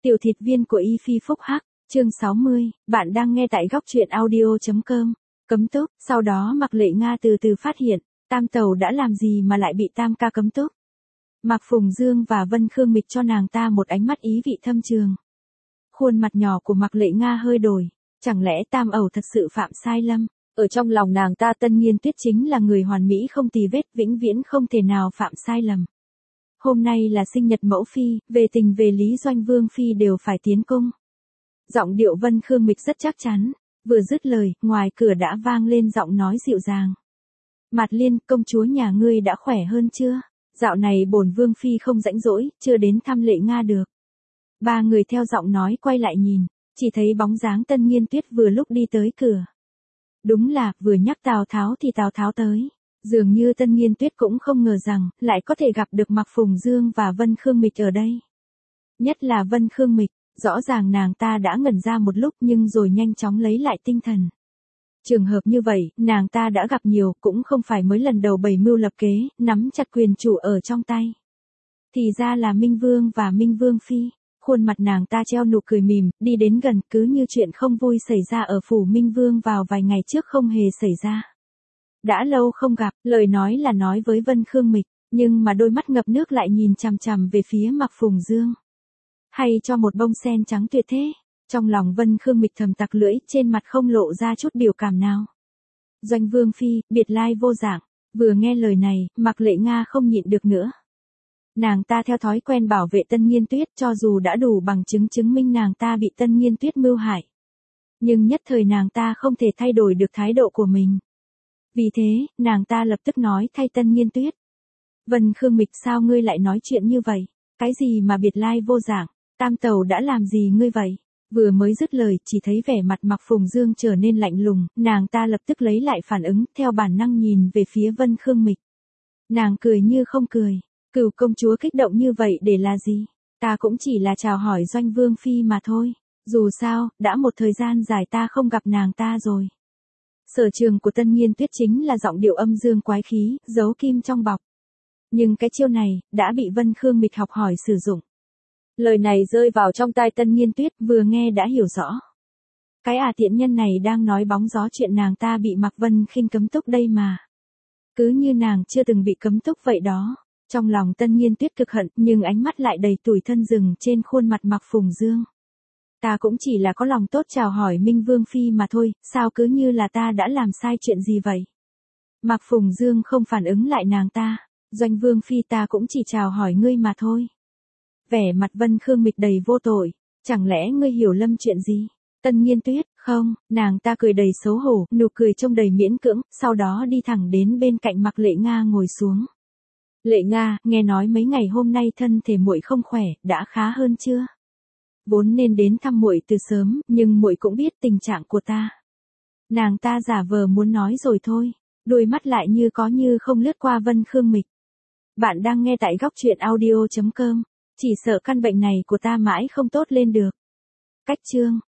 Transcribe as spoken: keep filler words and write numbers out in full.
Tiểu thịt viên của Y Phi Phúc Hắc, chương sáu mươi, bạn đang nghe tại góc truyện audio.com. Cấm túc, sau đó Mạc Lệ Nga từ từ phát hiện, Tam Tẩu đã làm gì mà lại bị Tam ca cấm túc. Mạc Phùng Dương và Vân Khương Mịch cho nàng ta một ánh mắt ý vị thâm trường. Khuôn mặt nhỏ của Mạc Lệ Nga hơi đổi, chẳng lẽ Tam ẩu thật sự phạm sai lầm? Ở trong lòng nàng ta Tân Nhiên Tuyết chính là người hoàn mỹ không tì vết, vĩnh viễn không thể nào phạm sai lầm. Hôm nay là sinh nhật mẫu phi, về tình về lý Doanh Vương phi đều phải tiến cung. Giọng điệu Vân Khương Mịch rất chắc chắn, vừa dứt lời, ngoài cửa đã vang lên giọng nói dịu dàng. Mạt Liên, công chúa nhà ngươi đã khỏe hơn chưa? Dạo này bổn Vương phi không rảnh rỗi, chưa đến thăm Lệ Nga được. Ba người theo giọng nói quay lại nhìn, chỉ thấy bóng dáng Tân Nhiên Tuyết vừa lúc đi tới cửa. Đúng là, vừa nhắc Tào Tháo thì Tào Tháo tới. Dường như Tân Nhiên Tuyết cũng không ngờ rằng, lại có thể gặp được Mạc Phùng Dương và Vân Khương Mịch ở đây. Nhất là Vân Khương Mịch, rõ ràng nàng ta đã ngẩn ra một lúc nhưng rồi nhanh chóng lấy lại tinh thần. Trường hợp như vậy, nàng ta đã gặp nhiều, cũng không phải mới lần đầu bày mưu lập kế, nắm chặt quyền chủ ở trong tay. Thì ra là Minh Vương và Minh Vương Phi. Khuôn mặt nàng ta treo nụ cười mỉm, đi đến gần, cứ như chuyện không vui xảy ra ở phủ Minh Vương vào vài ngày trước không hề xảy ra. Đã lâu không gặp, lời nói là nói với Vân Khương Mịch, nhưng mà đôi mắt ngập nước lại nhìn chằm chằm về phía Mạc Phùng Dương. Hay cho một bông sen trắng tuyệt thế. Trong lòng Vân Khương Mịch thầm tặc lưỡi, trên mặt không lộ ra chút biểu cảm nào. Doanh Vương Phi, biệt lai vô dạng. Vừa nghe lời này, Mạc Lệ Nga không nhịn được nữa. Nàng ta theo thói quen bảo vệ Tân Nhiên Tuyết, cho dù đã đủ bằng chứng chứng minh nàng ta bị Tân Nhiên Tuyết mưu hại. Nhưng nhất thời nàng ta không thể thay đổi được thái độ của mình. Vì thế, nàng ta lập tức nói thay Tân Nhiên Tuyết. Vân Khương Mịch, sao ngươi lại nói chuyện như vậy? Cái gì mà biệt lai vô dạng? Tam Tẩu đã làm gì ngươi vậy? Vừa mới dứt lời, chỉ thấy vẻ mặt Mạc Phùng Dương trở nên lạnh lùng, nàng ta lập tức lấy lại phản ứng, theo bản năng nhìn về phía Vân Khương Mịch. Nàng cười như không cười, Cửu công chúa kích động như vậy để là gì? Ta cũng chỉ là chào hỏi Doanh Vương Phi mà thôi, dù sao, đã một thời gian dài ta không gặp nàng ta rồi. Sở trường của Tân Nhiên Tuyết chính là giọng điệu âm dương quái khí, giấu kim trong bọc. Nhưng cái chiêu này, đã bị Vân Khương Mịch học hỏi sử dụng. Lời này rơi vào trong tai Tân Nhiên Tuyết, vừa nghe đã hiểu rõ. Cái à tiện nhân này đang nói bóng gió chuyện nàng ta bị Mạc Vân Khinh cấm túc đây mà. Cứ như nàng chưa từng bị cấm túc vậy đó. Trong lòng Tân Nhiên Tuyết cực hận, nhưng ánh mắt lại đầy tủi thân dừng trên khuôn mặt Mạc Phùng Dương. Ta cũng chỉ là có lòng tốt chào hỏi Minh Vương Phi mà thôi, sao cứ như là ta đã làm sai chuyện gì vậy? Mạc Phùng Dương không phản ứng lại nàng ta. Doanh Vương Phi, ta cũng chỉ chào hỏi ngươi mà thôi. Vẻ mặt Vân Khương Mịch đầy vô tội. Chẳng lẽ ngươi hiểu lầm chuyện gì? Tân Nhiên Tuyết, không, nàng ta cười đầy xấu hổ, nụ cười trông đầy miễn cưỡng, sau đó đi thẳng đến bên cạnh Mạc Lệ Nga ngồi xuống. Lệ Nga, nghe nói mấy ngày hôm nay thân thể muội không khỏe, đã khá hơn chưa? Vốn nên đến thăm muội từ sớm, nhưng muội cũng biết tình trạng của ta. Nàng ta giả vờ muốn nói rồi thôi, đôi mắt lại như có như không lướt qua Vân Khương Mịch. Bạn đang nghe tại góc truyện audio.com, chỉ sợ căn bệnh này của ta mãi không tốt lên được. Cách chương